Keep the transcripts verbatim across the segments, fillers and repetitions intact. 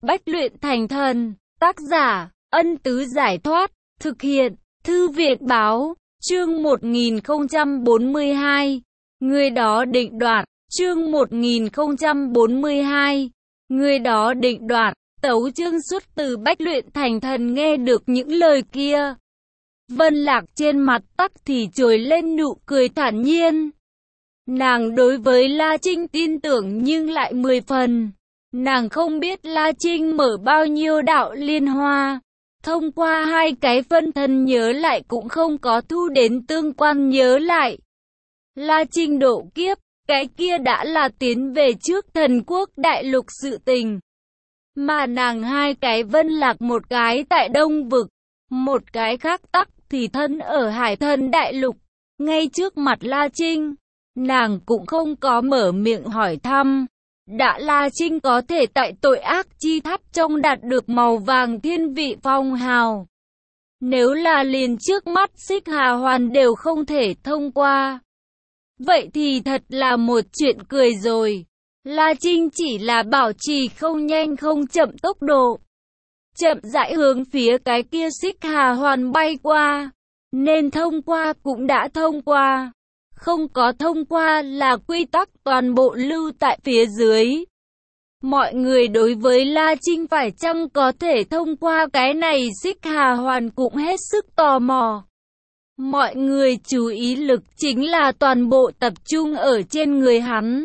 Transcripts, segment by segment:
Bách luyện thành thần. Tác giả, Ân Tứ Giải Thoát. Thực hiện, Thư viện Báo. Chương một nghìn không trăm bốn mươi hai. Người đó định đoạt. Chương một nghìn không trăm bốn mươi hai. Người đó định đoạt. Tấu chương xuất từ Bách luyện thành thần. Nghe được những lời kia, Vân Lạc trên mặt tắc thì trồi lên nụ cười thản nhiên. Nàng đối với La Trinh tin tưởng nhưng lại mười phần. Nàng không biết La Trinh mở bao nhiêu đạo liên hoa. Thông qua hai cái phân thân nhớ lại cũng không có thu đến tương quan nhớ lại. La Trinh độ kiếp, cái kia đã là tiến về trước thần quốc đại lục sự tình. Mà nàng hai cái Vân Lạc, một cái tại Đông Vực, một cái khác tắc thì thân ở Hải Thần đại lục. Ngay trước mặt La Trinh, nàng cũng không có mở miệng hỏi thăm. Đã La Trinh có thể tại tội ác chi tháp trong đạt được màu vàng thiên vị phong hào. Nếu là liền trước mắt Xích Hà Hoàn đều không thể thông qua, vậy thì thật là một chuyện cười rồi. La Trinh chỉ là bảo trì không nhanh không chậm tốc độ, chậm rãi hướng phía cái kia Xích Hà Hoàn bay qua. Nên thông qua cũng đã thông qua, không có thông qua là quy tắc toàn bộ lưu tại phía dưới. Mọi người đối với La Trinh phải chăng có thể thông qua cái này Xích Hà Hoàn cũng hết sức tò mò. Mọi người chú ý lực chính là toàn bộ tập trung ở trên người hắn.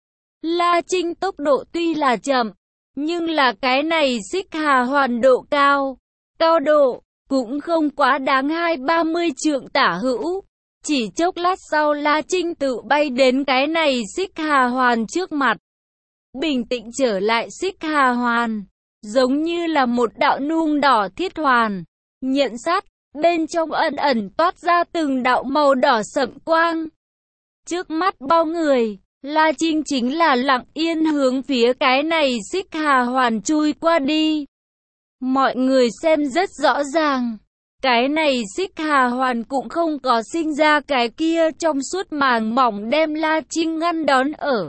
La Trinh tốc độ tuy là chậm, nhưng là cái này Xích Hà Hoàn độ cao, cao độ cũng không quá đáng hai ba mươi trượng tả hữu. Chỉ chốc lát sau La Trinh tự bay đến cái này Xích Hà Hoàn trước mặt. Bình tĩnh trở lại Xích Hà Hoàn, giống như là một đạo nung đỏ thiết hoàn, nhận sát, bên trong ẩn ẩn toát ra từng đạo màu đỏ sẫm quang. Trước mắt bao người, La Trinh chính là lặng yên hướng phía cái này Xích Hà Hoàn chui qua đi. Mọi người xem rất rõ ràng, cái này Xích Hà Hoàn cũng không có sinh ra cái kia trong suốt màng mỏng đem La Trinh ngăn đón ở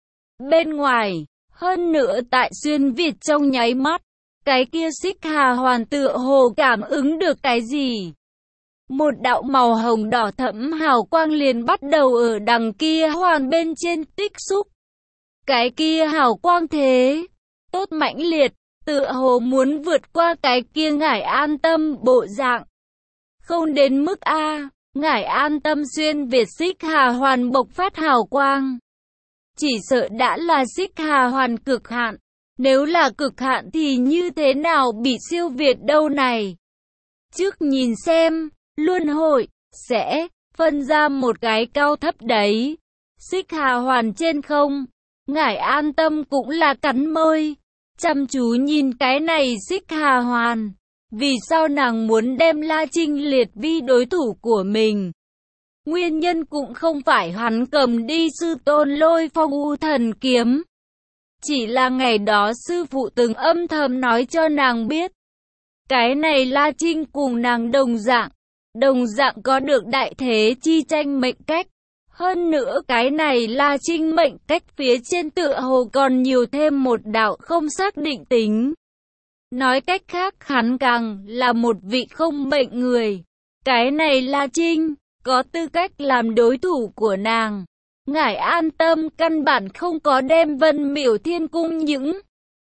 bên ngoài. Hơn nữa tại xuyên Việt trong nháy mắt, cái kia Xích Hà Hoàn tựa hồ cảm ứng được cái gì. Một đạo màu hồng đỏ thẫm hào quang liền bắt đầu ở đằng kia hoàn bên trên tích xúc. Cái kia hào quang thế tốt mãnh liệt, tựa hồ muốn vượt qua cái kia Ngải An Tâm bộ dạng. Không đến mức A, Ngải An Tâm xuyên Việt Xích Hà Hoàn bộc phát hào quang, chỉ sợ đã là Xích Hà Hoàn cực hạn. Nếu là cực hạn thì như thế nào bị siêu việt đâu này. Trước nhìn xem, luân hồi sẽ phân ra một cái cao thấp đấy. Xích Hà Hoàn trên không, Ngải An Tâm cũng là cắn môi, chăm chú nhìn cái này Xích Hà Hoàn. Vì sao nàng muốn đem La Trinh liệt vi đối thủ của mình? Nguyên nhân cũng không phải hắn cầm đi sư tôn Lôi Phong U Thần Kiếm. Chỉ là ngày đó sư phụ từng âm thầm nói cho nàng biết, cái này La Trinh cùng nàng đồng dạng, đồng dạng có được đại thế chi tranh mệnh cách. Hơn nữa cái này La Trinh mệnh cách phía trên tựa hồ còn nhiều thêm một đạo không xác định tính. Nói cách khác hắn càng là một vị không mệnh người. Cái này La Trinh có tư cách làm đối thủ của nàng. Ngải An Tâm căn bản không có đem Vân Miểu Thiên Cung những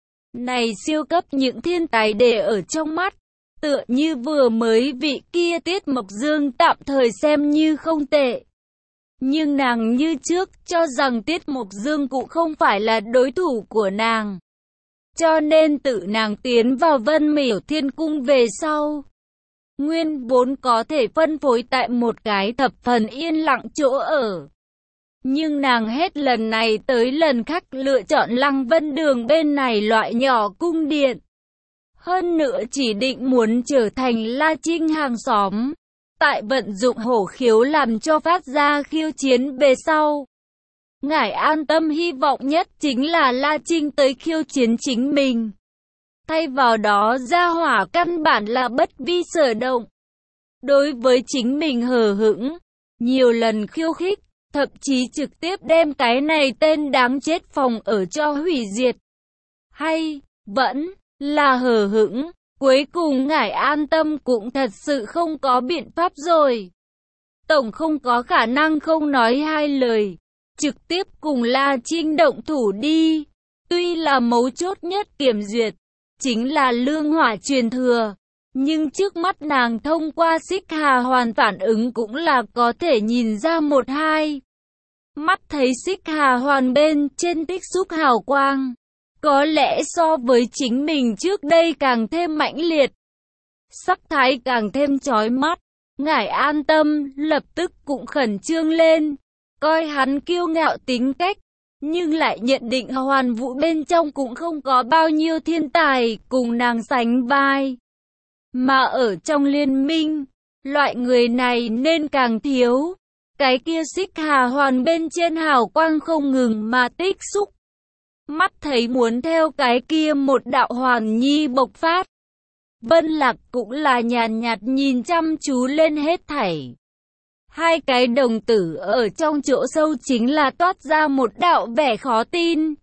này siêu cấp những thiên tài để ở trong mắt. Tựa như vừa mới vị kia Tiết Mộc Dương tạm thời xem như không tệ. Nhưng nàng như trước cho rằng Tiết Mộc Dương cũng không phải là đối thủ của nàng. Cho nên tự nàng tiến vào Vân Miểu Thiên Cung về sau, nguyên vốn có thể phân phối tại một cái thập phần yên lặng chỗ ở. Nhưng nàng hết lần này tới lần khác lựa chọn Lăng Vân Đường bên này loại nhỏ cung điện. Hơn nữa chỉ định muốn trở thành La Trinh hàng xóm. Tại vận dụng hổ khiếu làm cho phát ra khiêu chiến về sau, Ngải An Tâm hy vọng nhất chính là La Trinh tới khiêu chiến chính mình. Thay vào đó gia hỏa căn bản là bất vi sở động. Đối với chính mình hờ hững, nhiều lần khiêu khích, thậm chí trực tiếp đem cái này tên đáng chết phòng ở cho hủy diệt. Hay, vẫn là hờ hững. Cuối cùng ngải An Tâm cũng thật sự không có biện pháp rồi. Tổng không có khả năng không nói hai lời, trực tiếp cùng La Trinh động thủ đi. Tuy là mấu chốt nhất kiểm duyệt, chính là lương hỏa truyền thừa, nhưng trước mắt nàng thông qua Xích Hà Hoàn phản ứng cũng là có thể nhìn ra một hai. Mắt thấy Xích Hà Hoàn bên trên tích xúc hào quang, có lẽ so với chính mình trước đây càng thêm mãnh liệt, sắc thái càng thêm chói mắt. Ngải An Tâm lập tức cũng khẩn trương lên, coi hắn kiêu ngạo tính cách, nhưng lại nhận định Hoàn Vũ bên trong cũng không có bao nhiêu thiên tài cùng nàng sánh vai. Mà ở trong liên minh, loại người này nên càng thiếu. Cái kia Xích Hà Hoàn bên trên hào quang không ngừng mà tích xúc. Mắt thấy muốn theo cái kia một đạo hoàn nhi bộc phát. Vân Lạc cũng là nhàn nhạt nhìn chăm chú lên hết thảy. Hai cái đồng tử ở trong chỗ sâu chính là toát ra một đạo vẻ khó tin.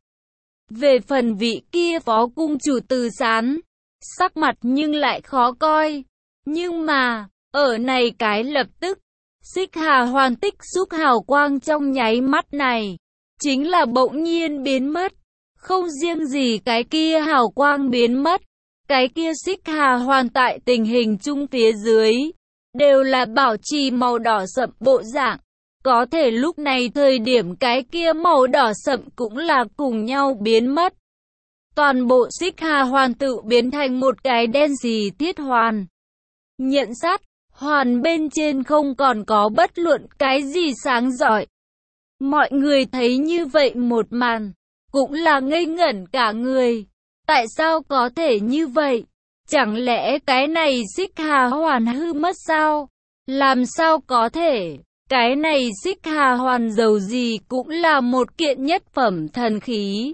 Về phần vị kia phó cung chủ Từ Sán, sắc mặt nhưng lại khó coi. Nhưng mà, ở này cái lập tức, Xích Hà Hoàn tích xúc hào quang trong nháy mắt này, chính là bỗng nhiên biến mất. Không riêng gì cái kia hào quang biến mất, cái kia Xích Hà Hoàn tại tình hình chung phía dưới, đều là bảo trì màu đỏ sậm bộ dạng. Có thể lúc này thời điểm cái kia màu đỏ sậm cũng là cùng nhau biến mất. Toàn bộ Xích Hà Hoàn tự biến thành một cái đen xì thiết hoàn. Nhận sát, hoàn bên trên không còn có bất luận cái gì sáng rọi. Mọi người thấy như vậy một màn, cũng là ngây ngẩn cả người. Tại sao có thể như vậy? Chẳng lẽ cái này Xích Hà Hoàn hư mất sao? Làm sao có thể? Cái này Xích Hà Hoàn dầu gì cũng là một kiện nhất phẩm thần khí.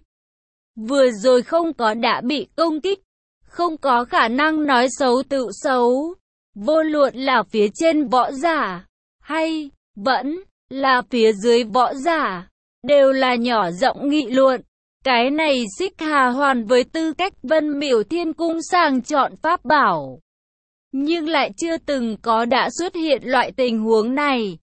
Vừa rồi không có đã bị công kích, không có khả năng nói xấu tự xấu. Vô luận là phía trên võ giả, hay vẫn là phía dưới võ giả, đều là nhỏ giọng nghị luận. Cái này Xích Hà Hoàn với tư cách Vân Miểu Thiên Cung sàng chọn pháp bảo, nhưng lại chưa từng có đã xuất hiện loại tình huống này.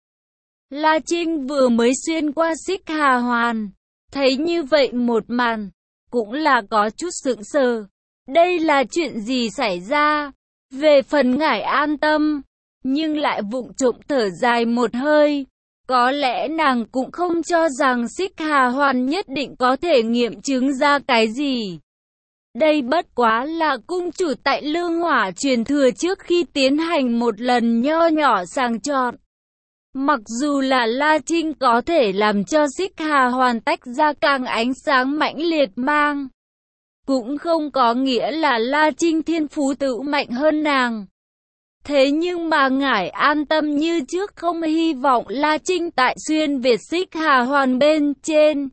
La Trinh vừa mới xuyên qua Xích Hà Hoàn, thấy như vậy một màn, cũng là có chút sững sờ. Đây là chuyện gì xảy ra? Về phần ngải An Tâm, nhưng lại vụng trộm thở dài một hơi. Có lẽ nàng cũng không cho rằng Xích Hà Hoàn nhất định có thể nghiệm chứng ra cái gì. Đây bất quá là cung chủ tại lương hỏa truyền thừa trước khi tiến hành một lần nho nhỏ sàng chọn. Mặc dù là La Trinh có thể làm cho Xích Hà Hoàn tách ra càng ánh sáng mãnh liệt mang, cũng không có nghĩa là La Trinh thiên phú tự mạnh hơn nàng. Thế nhưng mà ngải An Tâm như trước không hy vọng La Trinh tại xuyên Việt Xích Hà Hoàn bên trên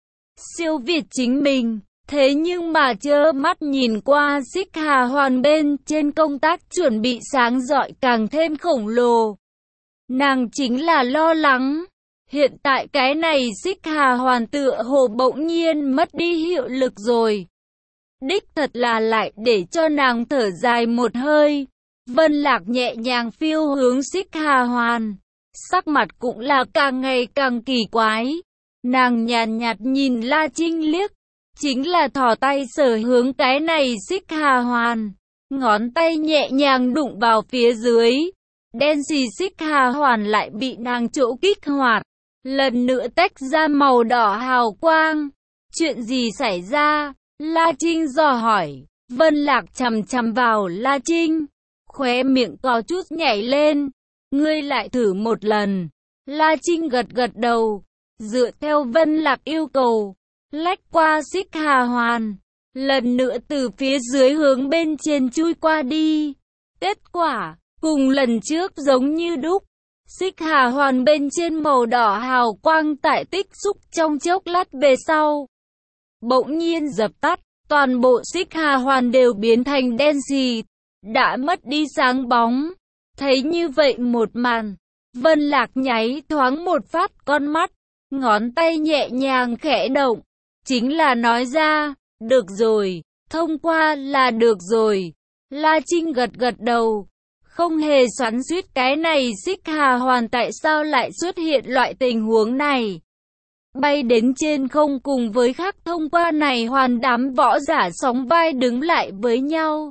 siêu việt chính mình. Thế nhưng mà trơ mắt nhìn qua Xích Hà Hoàn bên trên công tác chuẩn bị sáng rọi càng thêm khổng lồ. Nàng chính là lo lắng. Hiện tại cái này Xích Hà Hoàn tựa hồ bỗng nhiên mất đi hiệu lực rồi. Đích thật là lại để cho nàng thở dài một hơi. Vân Lạc nhẹ nhàng phiêu hướng Xích Hà Hoàn, sắc mặt cũng là càng ngày càng kỳ quái. Nàng nhàn nhạt nhìn La Trinh liếc, chính là thò tay sờ hướng cái này Xích Hà Hoàn, ngón tay nhẹ nhàng đụng vào phía dưới. Đen xì Xích Hà Hoàn lại bị nàng chỗ kích hoạt, lần nữa tách ra màu đỏ hào quang. Chuyện gì xảy ra? La Trinh dò hỏi. Vân Lạc chằm chằm vào La Trinh, khóe miệng có chút nhảy lên. Ngươi lại thử một lần. La Trinh gật gật đầu, dựa theo Vân Lạc yêu cầu, lách qua Xích Hà Hoàn, lần nữa từ phía dưới hướng bên trên chui qua đi. Kết quả, cùng lần trước giống như đúc. Xích Hà Hoàn bên trên màu đỏ hào quang tại tích xúc trong chốc lát về sau, bỗng nhiên dập tắt, toàn bộ Xích Hà Hoàn đều biến thành đen xì, đã mất đi sáng bóng. Thấy như vậy một màn, Vân Lạc nháy thoáng một phát con mắt, ngón tay nhẹ nhàng khẽ động, chính là nói ra, được rồi, thông qua là được rồi. La Trinh gật gật đầu, không hề xoắn xuýt cái này Xích Hà Hoàn tại sao lại xuất hiện loại tình huống này. Bay đến trên không cùng với Khắc Thông qua này hoàn đám võ giả sóng vai đứng lại với nhau.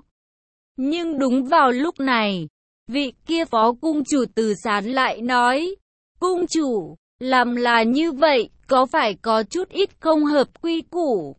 Nhưng đúng vào lúc này, vị kia phó cung chủ Từ Sán lại nói, cung chủ, làm là như vậy, có phải có chút ít không hợp quy củ?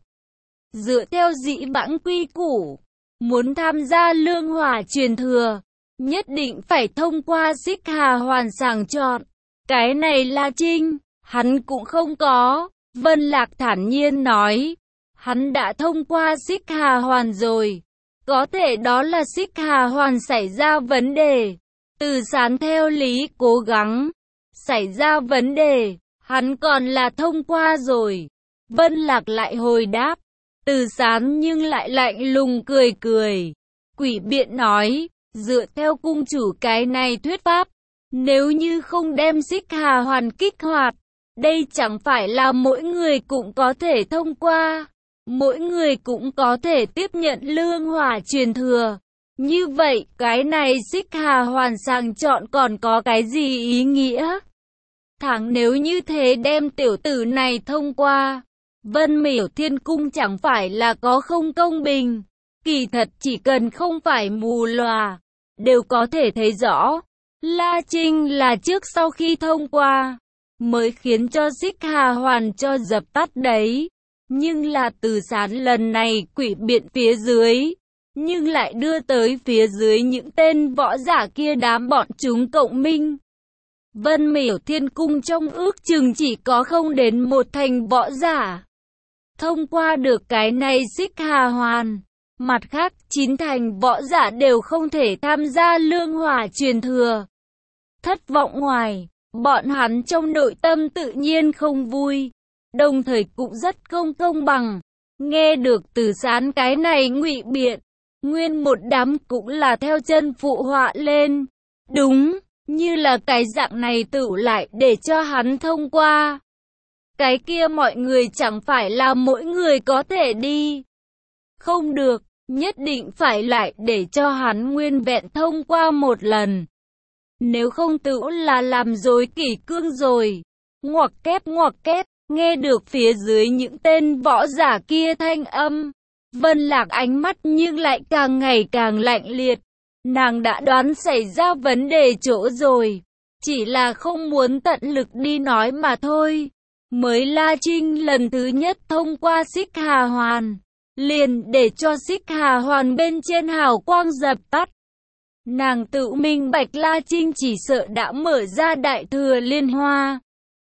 Dựa theo dĩ vãng quy củ, muốn tham gia lương hỏa truyền thừa, nhất định phải thông qua Xích Hà Hoàn sàng chọn. Cái này La Trinh, hắn cũng không có. Vân Lạc thản nhiên nói, hắn đã thông qua Xích Hà Hoàn rồi. Có thể đó là Xích Hà Hoàn xảy ra vấn đề. Từ Sán theo lý cố gắng. Xảy ra vấn đề, hắn còn là thông qua rồi. Vân Lạc lại hồi đáp. Từ Sán nhưng lại lạnh lùng cười cười. Quỷ biện nói, dựa theo cung chủ cái này thuyết pháp, nếu như không đem Xích Hà Hoàn kích hoạt, đây chẳng phải là mỗi người cũng có thể thông qua, mỗi người cũng có thể tiếp nhận lương hỏa truyền thừa. Như vậy, cái này Xích Hà Hoàn sàng chọn còn có cái gì ý nghĩa? Thẳng nếu như thế đem tiểu tử này thông qua, Vân Miểu Thiên Cung chẳng phải là có không công bình. Kỳ thật chỉ cần không phải mù lòa, đều có thể thấy rõ. La Trinh là trước sau khi thông qua, mới khiến cho Xích Hà Hoàn cho dập tắt đấy. Nhưng là Từ Sán lần này quỷ biện phía dưới, nhưng lại đưa tới phía dưới những tên võ giả kia đám bọn chúng cộng minh. Vân Miểu Thiên Cung trong ước chừng chỉ có không đến một thành võ giả thông qua được cái này Xích Hà Hoàn. Mặt khác, chín thành võ giả đều không thể tham gia lương hỏa truyền thừa. Thất vọng ngoài, bọn hắn trong nội tâm tự nhiên không vui, đồng thời cũng rất không công bằng. Nghe được Từ Sán cái này ngụy biện, nguyên một đám cũng là theo chân phụ họa lên. Đúng, như là cái dạng này tự lại để cho hắn thông qua. Cái kia mọi người chẳng phải là mỗi người có thể đi. Không được, nhất định phải lại để cho hắn nguyên vẹn thông qua một lần. Nếu không tự là làm dối kỷ cương rồi. Ngoặc kép ngoặc kép, nghe được phía dưới những tên võ giả kia thanh âm. Vân Lạc ánh mắt nhưng lại càng ngày càng lạnh liệt. Nàng đã đoán xảy ra vấn đề chỗ rồi. Chỉ là không muốn tận lực đi nói mà thôi. Mới La Trinh lần thứ nhất thông qua Xích Hà Hoàn, liền để cho Xích Hà Hoàn bên trên hào quang dập tắt. Nàng tự minh bạch La Trinh chỉ sợ đã mở ra Đại Thừa Liên Hoa,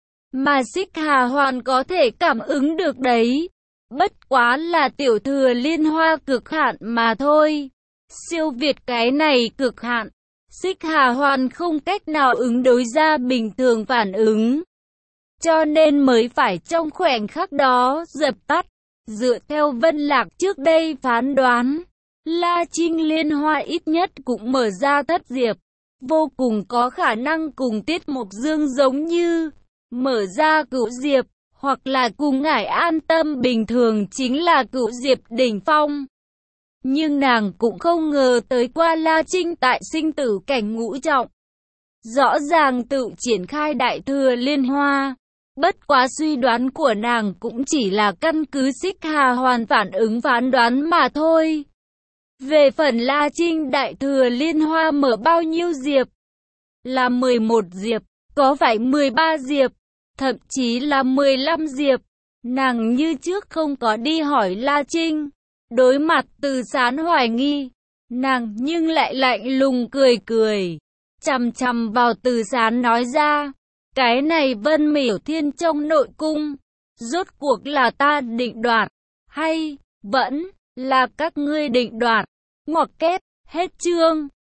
mà Xích Hà Hoàn có thể cảm ứng được đấy. Bất quá là Tiểu Thừa Liên Hoa cực hạn mà thôi. Siêu việt cái này cực hạn, Xích Hà Hoàn không cách nào ứng đối ra bình thường phản ứng. Cho nên mới phải trong khoảnh khắc đó dập tắt. Dựa theo Vân Lạc trước đây phán đoán, La Trinh Liên Hoa ít nhất cũng mở ra thất diệp, vô cùng có khả năng cùng Tiết Mộc Dương giống như mở ra cửu diệp, hoặc là cùng Ngải An Tâm bình thường chính là cửu diệp đỉnh phong. Nhưng nàng cũng không ngờ tới qua La Trinh tại sinh tử cảnh ngũ trọng, rõ ràng tự triển khai Đại Thừa Liên Hoa. Bất quá suy đoán của nàng cũng chỉ là căn cứ Xích Hà Hoàn phản ứng phán đoán mà thôi. Về phần La Trinh Đại Thừa Liên Hoa mở bao nhiêu diệp? Là mười một diệp, có phải mười ba diệp, thậm chí là mười lăm diệp. Nàng như trước không có đi hỏi La Trinh. Đối mặt Từ Sán hoài nghi, nàng nhưng lại lạnh lùng cười cười, chằm chằm vào Từ Sán nói ra. Cái này Vân Miểu Thiên trong nội cung, rốt cuộc là ta định đoạt, hay vẫn là các ngươi định đoạt? Ngoặc kép, hết chương.